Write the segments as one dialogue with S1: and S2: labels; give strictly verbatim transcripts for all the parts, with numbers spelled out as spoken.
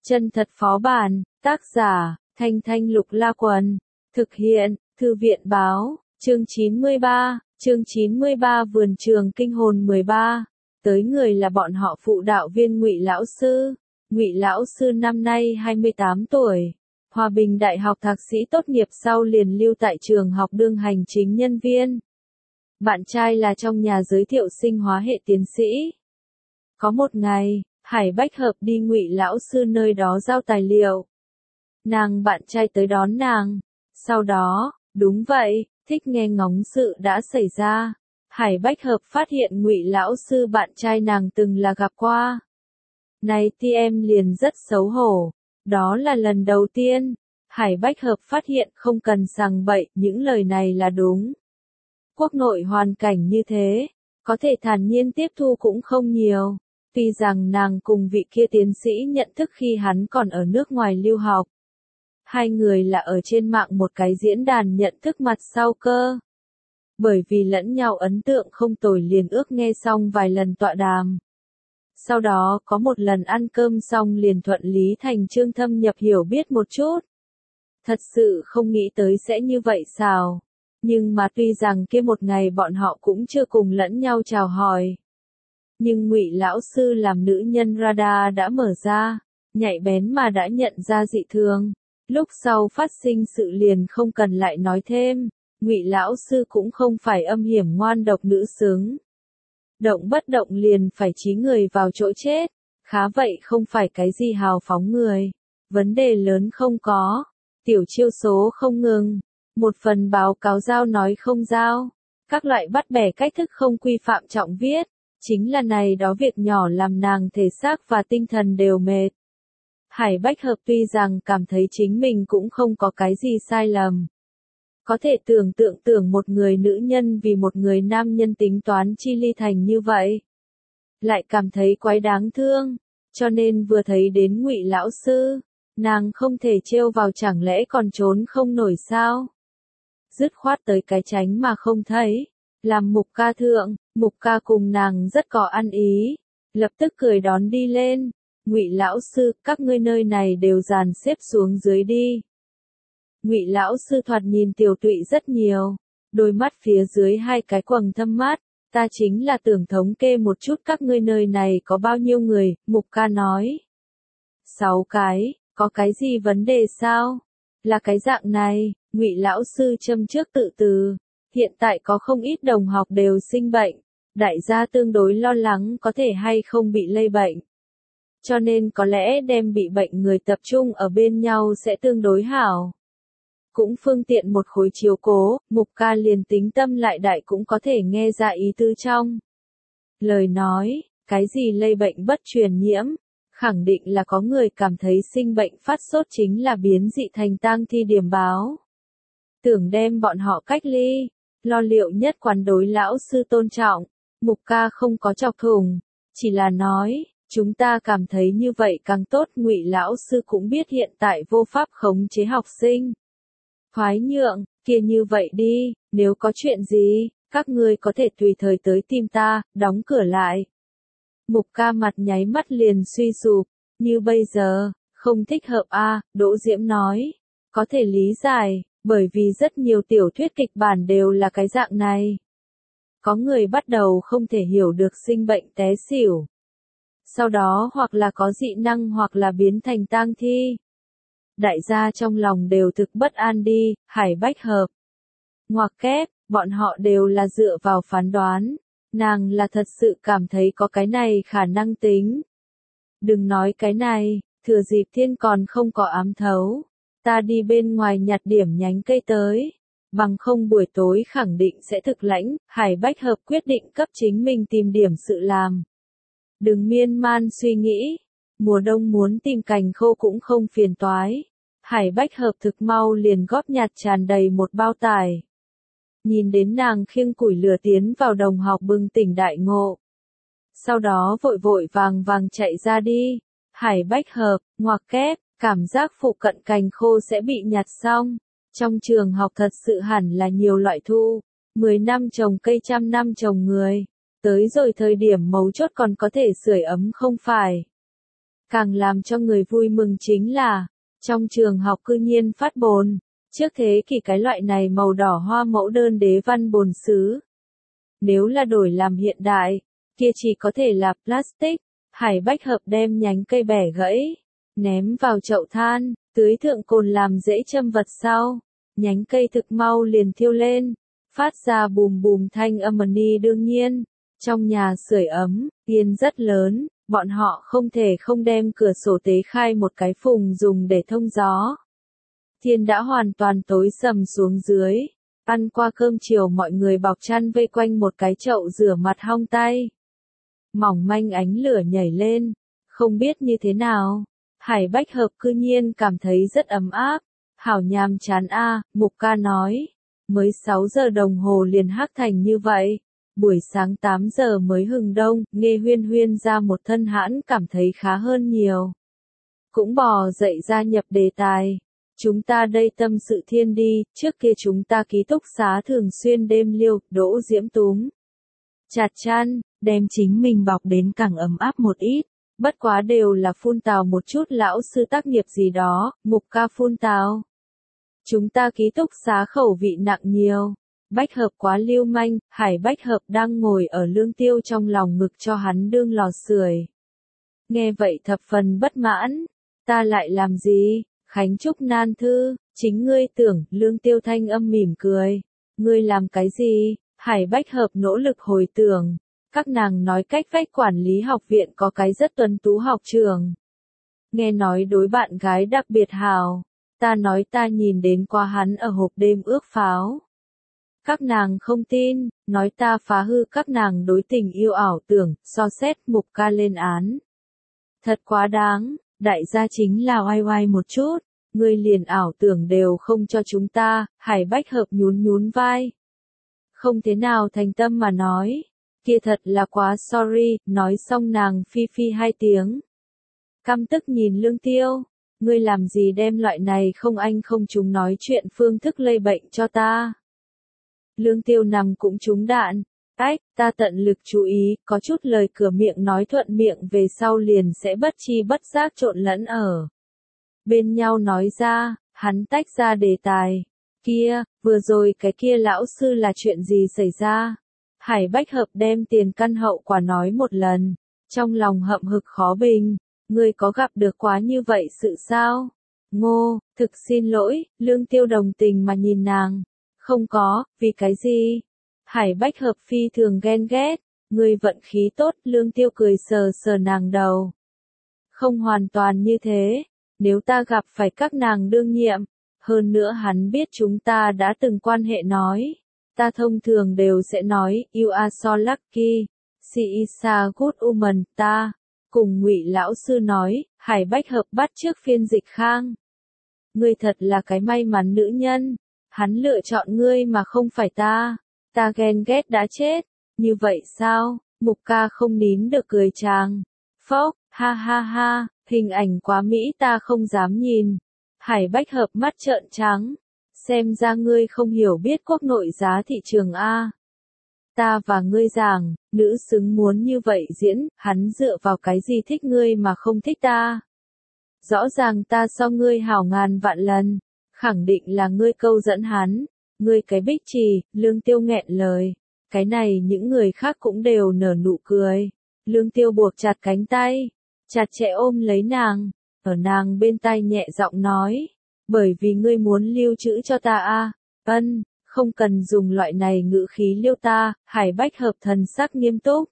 S1: Chân thật phó bản, tác giả, Thanh Thanh Lục La Quần, thực hiện, Thư viện Báo, chương chín mươi ba, chương chín mươi ba Vườn Trường Kinh Hồn mười ba, tới người là bọn họ phụ đạo viên Ngụy Lão Sư. Ngụy Lão Sư năm nay hai mươi tám tuổi, Hòa Bình Đại học thạc sĩ tốt nghiệp sau liền lưu tại trường học đương hành chính nhân viên. Bạn trai là trong nhà giới thiệu sinh hóa hệ tiến sĩ. Có một ngày, Hải Bách Hợp đi Ngụy Lão Sư nơi đó giao tài liệu. Nàng bạn trai tới đón nàng. Sau đó, đúng vậy, thích nghe ngóng sự đã xảy ra. Hải Bách Hợp phát hiện Ngụy Lão Sư bạn trai nàng từng là gặp qua. Này thì em liền rất xấu hổ. Đó là lần đầu tiên. Hải Bách Hợp phát hiện không cần sằng bậy, những lời này là đúng. Quốc nội hoàn cảnh như thế, có thể thản nhiên tiếp thu cũng không nhiều. Tuy rằng nàng cùng vị kia tiến sĩ nhận thức khi hắn còn ở nước ngoài lưu học. Hai người là ở trên mạng một cái diễn đàn nhận thức mặt sau cơ. Bởi vì lẫn nhau ấn tượng không tồi liền ước nghe xong vài lần tọa đàm. Sau đó có một lần ăn cơm xong liền thuận lý thành chương thâm nhập hiểu biết một chút. Thật sự không nghĩ tới sẽ như vậy sao. Nhưng mà tuy rằng kia một ngày bọn họ cũng chưa cùng lẫn nhau chào hỏi. Nhưng Ngụy Lão Sư làm nữ nhân radar đã mở ra, nhạy bén mà đã nhận ra dị thường. Lúc sau phát sinh sự liền không cần lại nói thêm, Ngụy Lão Sư cũng không phải âm hiểm ngoan độc nữ xứng. Động bất động liền phải chí người vào chỗ chết, khá vậy không phải cái gì hào phóng người. Vấn đề lớn không có, tiểu chiêu số không ngừng, một phần báo cáo giao nói không giao, các loại bắt bẻ cách thức không quy phạm trọng viết, chính là này đó việc nhỏ làm nàng thể xác và tinh thần đều mệt. Hải Bách Hợp tuy rằng cảm thấy chính mình cũng không có cái gì sai lầm. Có thể tưởng tượng tưởng một người nữ nhân vì một người nam nhân tính toán chi ly thành như vậy. Lại cảm thấy quái đáng thương, cho nên vừa thấy đến Ngụy Lão Sư, nàng không thể trêu vào chẳng lẽ còn trốn không nổi sao. Dứt khoát tới cái tránh mà không thấy, làm Mục Ca thượng, Mục Ca cùng nàng rất có ăn ý, lập tức cười đón đi lên. Ngụy Lão Sư, các ngươi nơi này đều dàn xếp xuống dưới đi. Ngụy Lão Sư thoạt nhìn tiểu tụy rất nhiều, đôi mắt phía dưới hai cái quầng thâm mắt, ta chính là tưởng thống kê một chút các ngươi nơi này có bao nhiêu người, Mục Ca nói. Sáu cái, có cái gì vấn đề sao? Là cái dạng này, Ngụy Lão Sư châm trước tự từ, hiện tại có không ít đồng học đều sinh bệnh, đại gia tương đối lo lắng có thể hay không bị lây bệnh. Cho nên có lẽ đem bị bệnh người tập trung ở bên nhau sẽ tương đối hảo. Cũng phương tiện một khối chiếu cố, Mục Ca liền tính tâm lại đại cũng có thể nghe ra ý tứ trong lời nói, cái gì lây bệnh bất truyền nhiễm, khẳng định là có người cảm thấy sinh bệnh phát sốt chính là biến dị thành tang thi điểm báo. Tưởng đem bọn họ cách ly, lo liệu nhất quán đối Lão Sư tôn trọng, Mục Ca không có chọc thủng, chỉ là nói, chúng ta cảm thấy như vậy càng tốt. Ngụy Lão Sư cũng biết hiện tại vô pháp khống chế học sinh. Thoái nhượng, kia như vậy đi, nếu có chuyện gì, các ngươi có thể tùy thời tới tìm ta, đóng cửa lại. Mục Ca mặt nháy mắt liền suy sụp, như bây giờ, không thích hợp a, à, Đỗ Diễm nói. Có thể lý giải, bởi vì rất nhiều tiểu thuyết kịch bản đều là cái dạng này. Có người bắt đầu không thể hiểu được sinh bệnh té xỉu. Sau đó hoặc là có dị năng hoặc là biến thành tang thi. Đại gia trong lòng đều thực bất an đi, Hải Bách Hợp. Ngoặc kép, bọn họ đều là dựa vào phán đoán. Nàng là thật sự cảm thấy có cái này khả năng tính. Đừng nói cái này, thừa dịp thiên còn không có ám thấu. Ta đi bên ngoài nhặt điểm nhánh cây tới. Bằng không buổi tối khẳng định sẽ thực lãnh, Hải Bách Hợp quyết định cấp chính mình tìm điểm sự làm. Đừng miên man suy nghĩ. Mùa đông muốn tìm cành khô cũng không phiền toái. Hải Bách Hợp thực mau liền góp nhặt tràn đầy một bao tải. Nhìn đến nàng khiêng củi lửa tiến vào đồng học bừng tỉnh đại ngộ. Sau đó vội vội vàng vàng chạy ra đi. Hải Bách Hợp, ngoặc kép, cảm giác phụ cận cành khô sẽ bị nhặt xong. Trong trường học thật sự hẳn là nhiều loại thu. Mười năm trồng cây trăm năm trồng người. Tới rồi thời điểm mấu chốt còn có thể sưởi ấm không phải. Càng làm cho người vui mừng chính là, trong trường học cư nhiên phát bồn, trước thế kỷ cái loại này màu đỏ hoa mẫu đơn đế văn bồn sứ. Nếu là đổi làm hiện đại, kia chỉ có thể là plastic. Hải Bách Hợp đem nhánh cây bẻ gãy, ném vào chậu than, tưới thượng cồn làm dễ châm vật sau. Nhánh cây thực mau liền thiêu lên, phát ra bùm bùm thanh âm ni đương nhiên. Trong nhà sưởi ấm, yên rất lớn, bọn họ không thể không đem cửa sổ tế khai một cái phùng dùng để thông gió. Thiên đã hoàn toàn tối sầm xuống dưới. Ăn qua cơm chiều mọi người bọc chăn vây quanh một cái chậu rửa mặt hong tay. Mỏng manh ánh lửa nhảy lên, không biết như thế nào. Hải Bách Hợp cư nhiên cảm thấy rất ấm áp. Hảo nhàm chán a, Mục ca nói. Mới sáu giờ đồng hồ liền hắc thành như vậy. Buổi sáng tám giờ mới hừng đông, nghe huyên huyên ra một thân hãn cảm thấy khá hơn nhiều. Cũng bò dậy gia nhập đề tài. Chúng ta đây tâm sự thiên đi, trước kia chúng ta ký túc xá thường xuyên đêm liêu, Đỗ Diễm túm chặt chăn, đem chính mình bọc đến càng ấm áp một ít. Bất quá đều là phun tào một chút lão sư tác nghiệp gì đó, Mục ca phun tào. Chúng ta ký túc xá khẩu vị nặng nhiều. Bách Hợp quá lưu manh, Hải Bách Hợp đang ngồi ở Lương Tiêu trong lòng ngực cho hắn đương lò sưởi. Nghe vậy thập phần bất mãn, ta lại làm gì? Khánh Trúc nan thư, chính ngươi tưởng, Lương Tiêu thanh âm mỉm cười. Ngươi làm cái gì? Hải Bách Hợp nỗ lực hồi tưởng. Các nàng nói cách vách quản lý học viện có cái rất tuấn tú học trường. Nghe nói đối bạn gái đặc biệt hào. Ta nói ta nhìn đến qua hắn ở hộp đêm ước pháo. Các nàng không tin, nói ta phá hư các nàng đối tình yêu ảo tưởng, so xét Mục ca lên án. Thật quá đáng, đại gia chính là oai oai một chút, ngươi liền ảo tưởng đều không cho chúng ta. Hải Bách Hợp nhún nhún vai. Không thế nào thành tâm mà nói, kia thật là quá sorry, nói xong nàng phi phi hai tiếng. Căm tức nhìn Lương Tiêu, ngươi làm gì đem loại này không anh không chúng nói chuyện phương thức lây bệnh cho ta. Lương Tiêu nằm cũng trúng đạn, ách, ta tận lực chú ý, có chút lời cửa miệng nói thuận miệng về sau liền sẽ bất chi bất giác trộn lẫn ở bên nhau nói ra. Hắn tách ra đề tài. Kia, vừa rồi cái kia lão sư là chuyện gì xảy ra? Hải Bách Hợp đem tiền căn hậu quả nói một lần, trong lòng hậm hực khó bình. Ngươi có gặp được quá như vậy sự sao? Ngô, thực xin lỗi, Lương Tiêu đồng tình mà nhìn nàng. Không có, vì cái gì? Hải Bách Hợp phi thường ghen ghét. Ngươi vận khí tốt, Lương Tiêu cười sờ sờ nàng đầu. Không hoàn toàn như thế, nếu ta gặp phải các nàng đương nhiệm. Hơn nữa hắn biết chúng ta đã từng quan hệ nói. Ta thông thường đều sẽ nói, you are so lucky, she is a good woman, ta. Cùng Ngụy lão sư nói, Hải Bách Hợp bắt trước phiên dịch Khang. Ngươi thật là cái may mắn nữ nhân. Hắn lựa chọn ngươi mà không phải ta. Ta ghen ghét đã chết. Như vậy sao? Mục ca không nín được cười chàng. Phốc, ha ha ha, hình ảnh quá mỹ ta không dám nhìn. Hải Bách Hợp mắt trợn trắng. Xem ra ngươi không hiểu biết quốc nội giá thị trường A. Ta và ngươi giảng, nữ xứng muốn như vậy diễn, hắn dựa vào cái gì thích ngươi mà không thích ta. Rõ ràng ta so ngươi hảo ngàn vạn lần, khẳng định là ngươi câu dẫn hắn. Ngươi cái bích trì, Lương Tiêu nghẹn lời. Cái này những người khác cũng đều nở nụ cười. Lương Tiêu buộc chặt cánh tay, chặt chẽ ôm lấy nàng, ở nàng bên tai nhẹ giọng nói. Bởi vì ngươi muốn lưu trữ cho ta a. Ân, không cần dùng loại này ngữ khí liêu ta. Hải Bách Hợp thần sắc nghiêm túc.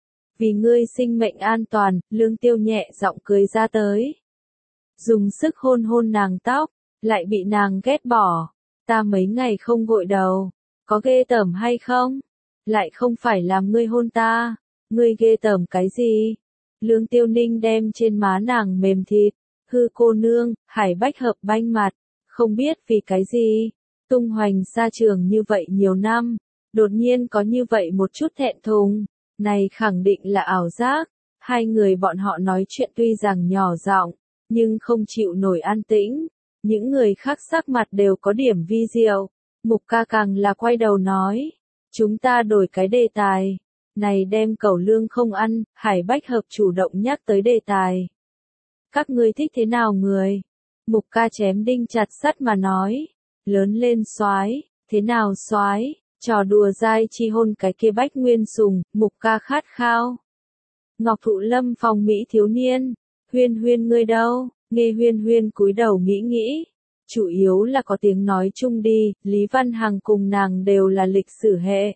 S1: Vì ngươi sinh mệnh an toàn, Lương Tiêu nhẹ giọng cười ra tới. Dùng sức hôn hôn nàng tóc, lại bị nàng ghét bỏ. Ta mấy ngày không gội đầu, có ghê tởm hay không? Lại không phải làm ngươi hôn ta, ngươi ghê tởm cái gì? Lương Tiêu Ninh đem trên má nàng mềm thịt. Hư cô nương, Hải Bách Hợp banh mặt, không biết vì cái gì, tung hoành xa trường như vậy nhiều năm, đột nhiên có như vậy một chút thẹn thùng, này khẳng định là ảo giác. Hai người bọn họ nói chuyện tuy rằng nhỏ giọng, nhưng không chịu nổi an tĩnh, những người khác sắc mặt đều có điểm vi diệu. Mục ca càng là quay đầu nói, chúng ta đổi cái đề tài, này đem cẩu lương không ăn. Hải Bách Hợp chủ động nhắc tới đề tài. Các ngươi thích thế nào người? Mục ca chém đinh chặt sắt mà nói. Lớn lên soái, thế nào soái? Trò đùa dai chi hôn cái kia Bách Nguyên Sùng, Mục ca khát khao. Ngọc Thụ Lâm phòng Mỹ thiếu niên. Huyên Huyên ngươi đâu? Nghe Huyên Huyên cúi đầu nghĩ nghĩ. Chủ yếu là có tiếng nói chung đi, Lý Văn Hằng cùng nàng đều là lịch sử hệ.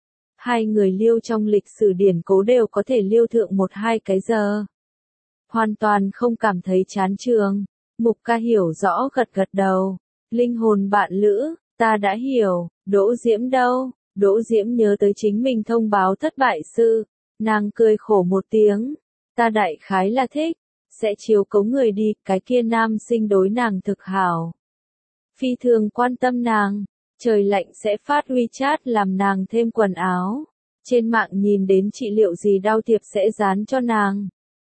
S1: Hai người liêu trong lịch sử điển cố đều có thể liêu thượng một hai cái giờ. Hoàn toàn không cảm thấy chán trường. Mục ca hiểu rõ gật gật đầu. Linh hồn bạn lữ, ta đã hiểu. Đỗ Diễm đâu? Đỗ Diễm nhớ tới chính mình thông báo thất bại sự. Nàng cười khổ một tiếng. Ta đại khái là thích. Sẽ chiếu cấu người đi, cái kia nam sinh đối nàng thực hảo. Phi thường quan tâm nàng. Trời lạnh sẽ phát WeChat làm nàng thêm quần áo. Trên mạng nhìn đến trị liệu gì đau thiệp sẽ dán cho nàng.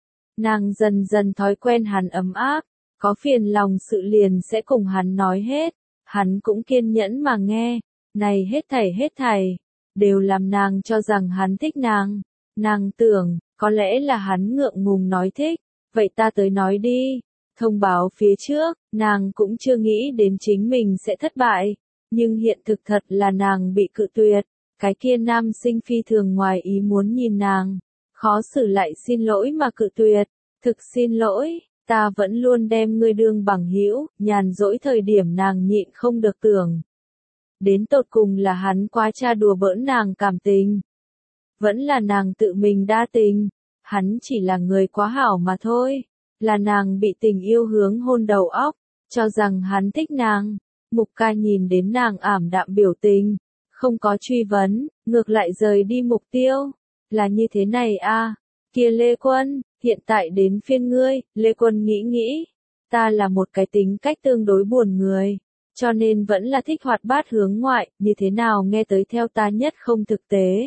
S1: Nàng dần dần thói quen hắn ấm áp. Có phiền lòng sự liền sẽ cùng hắn nói hết. Hắn cũng kiên nhẫn mà nghe. Này hết thảy hết thảy. Đều làm nàng cho rằng hắn thích nàng. Nàng tưởng, có lẽ là hắn ngượng ngùng nói thích. Vậy ta tới nói đi. Thông báo phía trước, nàng cũng chưa nghĩ đến chính mình sẽ thất bại. Nhưng hiện thực thật là nàng bị cự tuyệt. Cái kia nam sinh phi thường ngoài ý muốn nhìn nàng. Khó xử lại xin lỗi mà cự tuyệt. Thực xin lỗi, ta vẫn luôn đem ngươi đương bằng hữu, nhàn dỗi thời điểm nàng nhịn không được tưởng. Đến tột cùng là hắn quá cha đùa bỡn nàng cảm tình. Vẫn là nàng tự mình đa tình. Hắn chỉ là người quá hảo mà thôi. Là nàng bị tình yêu hướng hôn đầu óc. Cho rằng hắn thích nàng. Mục ca nhìn đến nàng ảm đạm biểu tình. Không có truy vấn, ngược lại rời đi mục tiêu. Là như thế này a. Kia Lê Quân, hiện tại đến phiên ngươi. Lê Quân nghĩ nghĩ. Ta là một cái tính cách tương đối buồn người. Cho nên vẫn là thích hoạt bát hướng ngoại. Như thế nào nghe tới theo ta nhất không thực tế.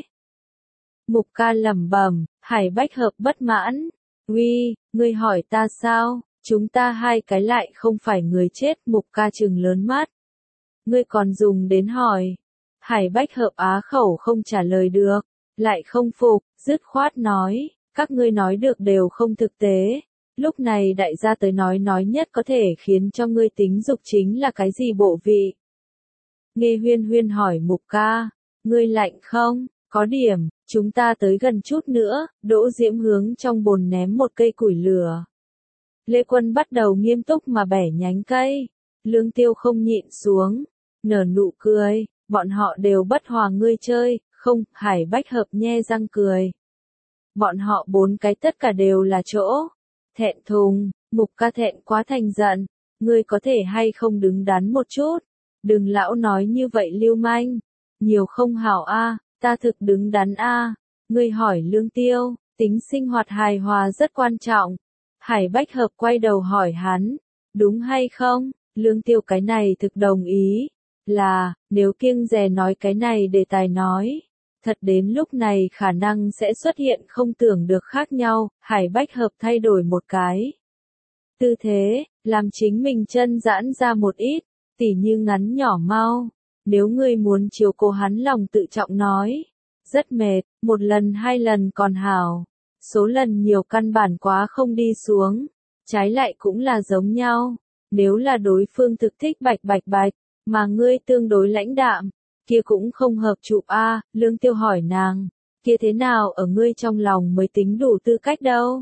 S1: Mục ca lẩm bẩm. Hải Bách Hợp bất mãn. Uy, ngươi hỏi ta sao? Chúng ta hai cái lại không phải người chết. Mục ca trừng lớn mắt. Ngươi còn dùng đến hỏi. Hải Bách Hợp á khẩu không trả lời được. Lại không phục, dứt khoát nói. Các ngươi nói được đều không thực tế. Lúc này đại gia tới nói nói nhất có thể khiến cho ngươi tính dục chính là cái gì bộ vị? Nghe Huyên Huyên hỏi Mục ca. Ngươi lạnh không? Có điểm, chúng ta tới gần chút nữa. Đỗ Diễm hướng trong bồn ném một cây củi lửa. Lê Quân bắt đầu nghiêm túc mà bẻ nhánh cây. Lương Tiêu không nhịn xuống. Nở nụ cười. Bọn họ đều bất hòa ngươi chơi. Không, Hải Bách Hợp nhe răng cười. Bọn họ bốn cái tất cả đều là chỗ. Thẹn thùng, Mục ca thẹn quá thành giận. Ngươi có thể hay không đứng đắn một chút. Đừng lão nói như vậy lưu manh. Nhiều không hảo a, ta thực đứng đắn a. Ngươi hỏi Lương Tiêu, tính sinh hoạt hài hòa rất quan trọng. Hải Bách Hợp quay đầu hỏi hắn. Đúng hay không? Lương Tiêu cái này thực đồng ý. Là, nếu kiêng dè nói cái này đề tài nói. Thật đến lúc này khả năng sẽ xuất hiện không tưởng được khác nhau, Hải Bách Hợp thay đổi một cái. Tư thế, làm chính mình chân giãn ra một ít, tỉ như ngắn nhỏ mau. Nếu ngươi muốn chiều cố hắn lòng tự trọng nói. Rất mệt, một lần hai lần còn hảo. Số lần nhiều căn bản quá không đi xuống. Trái lại cũng là giống nhau. Nếu là đối phương thực thích bạch bạch bạch, mà ngươi tương đối lãnh đạm. Kia cũng không hợp trụ a. Lương Tiêu hỏi nàng, kia thế nào ở ngươi trong lòng mới tính đủ tư cách đâu?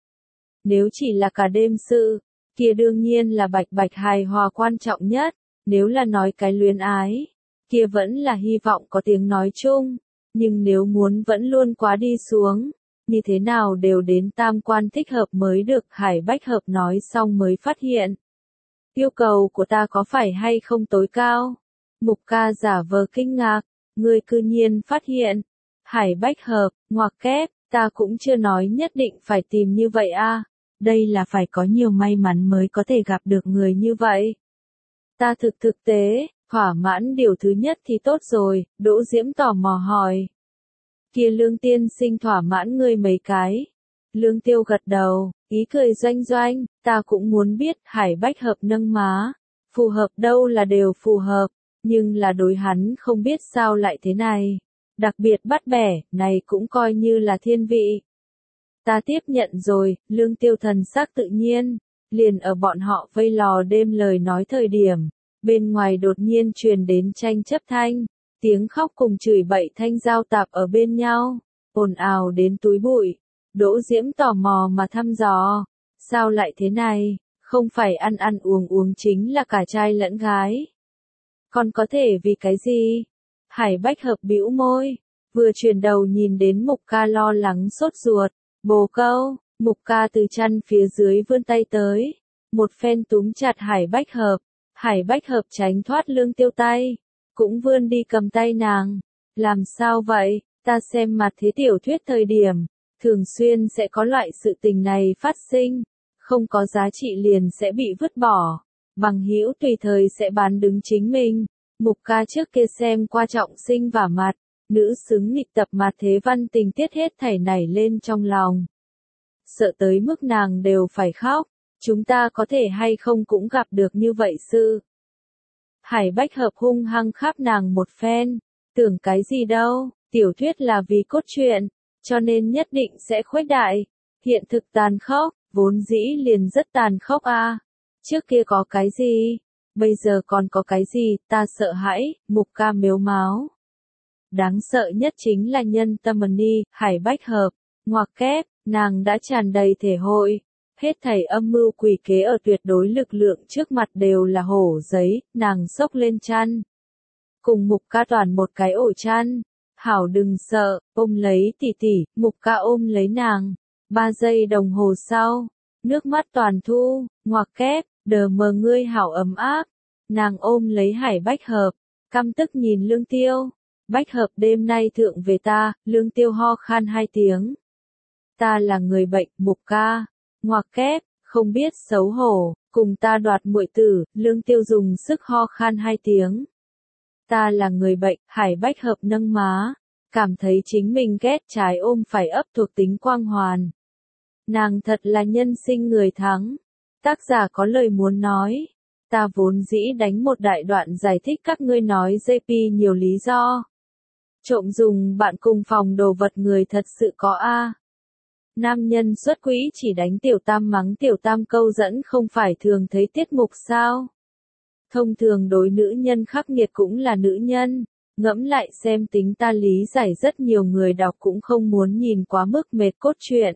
S1: Nếu chỉ là cả đêm sự, kia đương nhiên là bạch bạch hài hòa quan trọng nhất. Nếu là nói cái luyến ái, kia vẫn là hy vọng có tiếng nói chung. Nhưng nếu muốn vẫn luôn quá đi xuống, như thế nào đều đến tam quan thích hợp mới được. Hải Bách Hợp nói xong mới phát hiện. Yêu cầu của ta có phải hay không tối cao? Mục ca giả vờ kinh ngạc, ngươi cư nhiên phát hiện. Hải Bách Hợp, ngoặc kép, ta cũng chưa nói nhất định phải tìm như vậy a. Đây là phải có nhiều may mắn mới có thể gặp được người như vậy. Ta thực thực tế, thỏa mãn điều thứ nhất thì tốt rồi. Đỗ Diễm tò mò hỏi. Kia Lương tiên sinh thỏa mãn ngươi mấy cái. Lương Tiêu gật đầu, ý cười doanh doanh, ta cũng muốn biết. Hải Bách Hợp nâng má. Phù hợp đâu là đều phù hợp. Nhưng là đối hắn không biết sao lại thế này. Đặc biệt bắt bẻ, này cũng coi như là thiên vị. Ta tiếp nhận rồi, Lương Tiêu thần sắc tự nhiên, liền ở bọn họ vây lò đêm lời nói thời điểm, bên ngoài đột nhiên truyền đến tranh chấp thanh, tiếng khóc cùng chửi bậy thanh giao tạp ở bên nhau, ồn ào đến túi bụi. Đỗ Diễm tò mò mà thăm dò, sao lại thế này, không phải ăn ăn uống uống chính là cả trai lẫn gái. Còn có thể vì cái gì? Hải Bách Hợp bĩu môi, vừa chuyển đầu nhìn đến Mục Ca lo lắng sốt ruột, bồ câu, Mục Ca từ chăn phía dưới vươn tay tới, một phen túm chặt Hải Bách Hợp, Hải Bách Hợp tránh thoát Lương Tiêu tay, cũng vươn đi cầm tay nàng, làm sao vậy, ta xem mặt thế tiểu thuyết thời điểm, thường xuyên sẽ có loại sự tình này phát sinh, không có giá trị liền sẽ bị vứt bỏ, bằng hữu tùy thời sẽ bán đứng chính mình. Mục Ca trước kia xem qua Trọng Sinh vả mặt, nữ xứng nghịch tập mặt thế văn tình tiết hết thảy nảy lên trong lòng. Sợ tới mức nàng đều phải khóc, chúng ta có thể hay không cũng gặp được như vậy sự. Hải Bách Hợp hung hăng khắp nàng một phen, tưởng cái gì đâu, tiểu thuyết là vì cốt truyện, cho nên nhất định sẽ khuếch đại, hiện thực tàn khốc, vốn dĩ liền rất tàn khốc a. À. Trước kia có cái gì, bây giờ còn có cái gì, ta sợ hãi, Mục Ca mếu máo. Đáng sợ nhất chính là nhân tâm ni, Hải Bách Hợp, ngoặc kép, nàng đã tràn đầy thể hội. Hết thảy âm mưu quỷ kế ở tuyệt đối lực lượng trước mặt đều là hổ giấy, nàng xốc lên chăn. Cùng Mục Ca toàn một cái ổ chăn. Hảo đừng sợ, ôm lấy tỷ tỷ, Mục Ca ôm lấy nàng. Ba giây đồng hồ sau, nước mắt toàn thu, ngoặc kép, đờ mờ ngươi hảo ấm áp. Nàng ôm lấy Hải Bách Hợp, căm tức nhìn Lương Tiêu. Bách Hợp đêm nay thượng về ta, Lương Tiêu ho khan hai tiếng. Ta là người bệnh, Mục Ca. Ngoặc kép, không biết xấu hổ, cùng ta đoạt muội tử, Lương Tiêu dùng sức ho khan hai tiếng. Ta là người bệnh, Hải Bách Hợp nâng má, cảm thấy chính mình ghét trái ôm phải ấp thuộc tính quang hoàn. Nàng thật là nhân sinh người thắng. Tác giả có lời muốn nói. Ta vốn dĩ đánh một đại đoạn giải thích các ngươi nói gi pê nhiều lý do. Trộm dùng bạn cùng phòng đồ vật người thật sự có a. Nam nhân xuất quỹ chỉ đánh tiểu tam mắng tiểu tam câu dẫn không phải thường thấy tiết mục sao. Thông thường đối nữ nhân khắc nghiệt cũng là nữ nhân, ngẫm lại xem tính ta lý giải rất nhiều người đọc cũng không muốn nhìn quá mức mệt cốt truyện.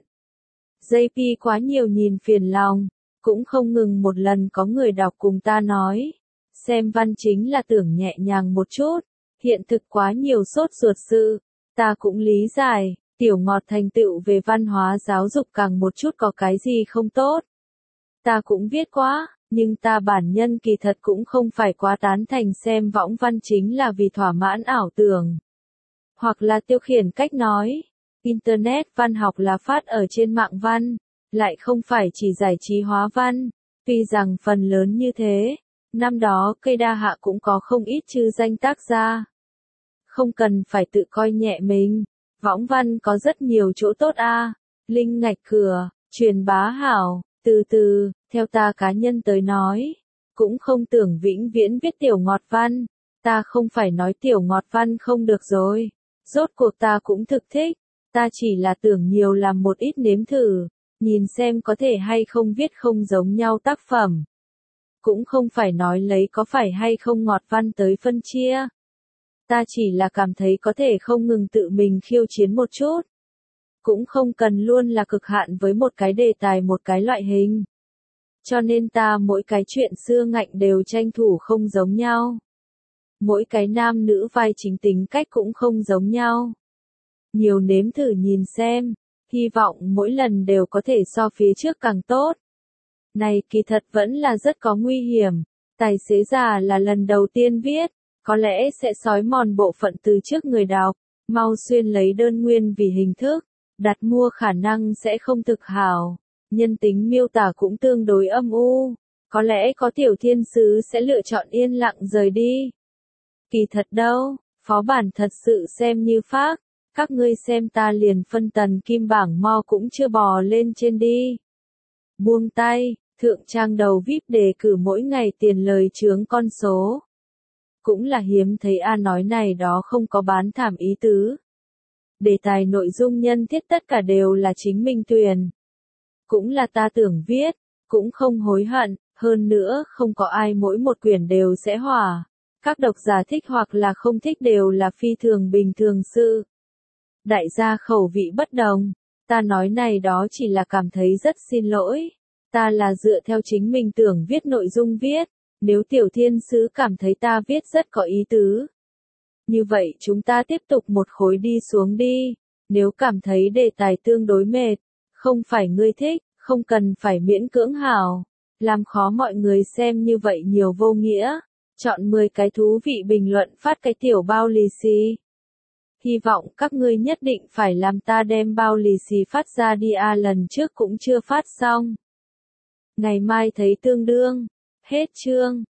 S1: gi pê quá nhiều nhìn phiền lòng, cũng không ngừng một lần có người đọc cùng ta nói. Xem văn chính là tưởng nhẹ nhàng một chút, hiện thực quá nhiều sốt ruột sự, ta cũng lý giải, tiểu ngọt thành tựu về văn hóa giáo dục càng một chút có cái gì không tốt. Ta cũng viết quá. Nhưng ta bản nhân kỳ thật cũng không phải quá tán thành xem võng văn chính là vì thỏa mãn ảo tưởng. Hoặc là tiêu khiển cách nói. Internet văn học là phát ở trên mạng văn, lại không phải chỉ giải trí hóa văn. Tuy rằng phần lớn như thế, năm đó cây đa hạ cũng có không ít chư danh tác gia. Không cần phải tự coi nhẹ mình, võng văn có rất nhiều chỗ tốt a. À. Linh ngạch cửa, truyền bá hảo, từ từ. Theo ta cá nhân tới nói, cũng không tưởng vĩnh viễn viết tiểu ngọt văn, ta không phải nói tiểu ngọt văn không được rồi, rốt cuộc ta cũng thực thích, ta chỉ là tưởng nhiều làm một ít nếm thử, nhìn xem có thể hay không viết không giống nhau tác phẩm. Cũng không phải nói lấy có phải hay không ngọt văn tới phân chia. Ta chỉ là cảm thấy có thể không ngừng tự mình khiêu chiến một chút. Cũng không cần luôn là cực hạn với một cái đề tài một cái loại hình. Cho nên ta mỗi cái chuyện xưa ngạnh đều tranh thủ không giống nhau. Mỗi cái nam nữ vai chính tính cách cũng không giống nhau. Nhiều nếm thử nhìn xem, hy vọng mỗi lần đều có thể so phía trước càng tốt. Này kỳ thật vẫn là rất có nguy hiểm, tài xế già là lần đầu tiên viết, có lẽ sẽ xói mòn bộ phận từ trước người đọc, mau xuyên lấy đơn nguyên vì hình thức, đặt mua khả năng sẽ không thực hảo. Nhân tính miêu tả cũng tương đối âm u, có lẽ có tiểu thiên sứ sẽ lựa chọn yên lặng rời đi. Kỳ thật đâu, phó bản thật sự xem như phác, các ngươi xem ta liền phân tần kim bảng mo cũng chưa bò lên trên đi. Buông tay, thượng trang đầu vi ai pi đề cử mỗi ngày tiền lời chướng con số. Cũng là hiếm thấy a nói này đó không có bán thảm ý tứ. Đề tài nội dung nhân thiết tất cả đều là chính mình tuyển. Cũng là ta tưởng viết, cũng không hối hận, hơn nữa không có ai mỗi một quyển đều sẽ hỏa. Các độc giả thích hoặc là không thích đều là phi thường bình thường sự. Đại gia khẩu vị bất đồng, ta nói này đó chỉ là cảm thấy rất xin lỗi. Ta là dựa theo chính mình tưởng viết nội dung viết, nếu tiểu thiên sứ cảm thấy ta viết rất có ý tứ. Như vậy chúng ta tiếp tục một khối đi xuống đi, nếu cảm thấy đề tài tương đối mệt, không phải ngươi thích, không cần phải miễn cưỡng hảo, làm khó mọi người xem như vậy nhiều vô nghĩa. Chọn mười cái thú vị bình luận phát cái tiểu bao lì xì. Hy vọng các ngươi nhất định phải làm ta đem bao lì xì phát ra đi a lần trước cũng chưa phát xong. Ngày mai thấy tương đương. Hết chương.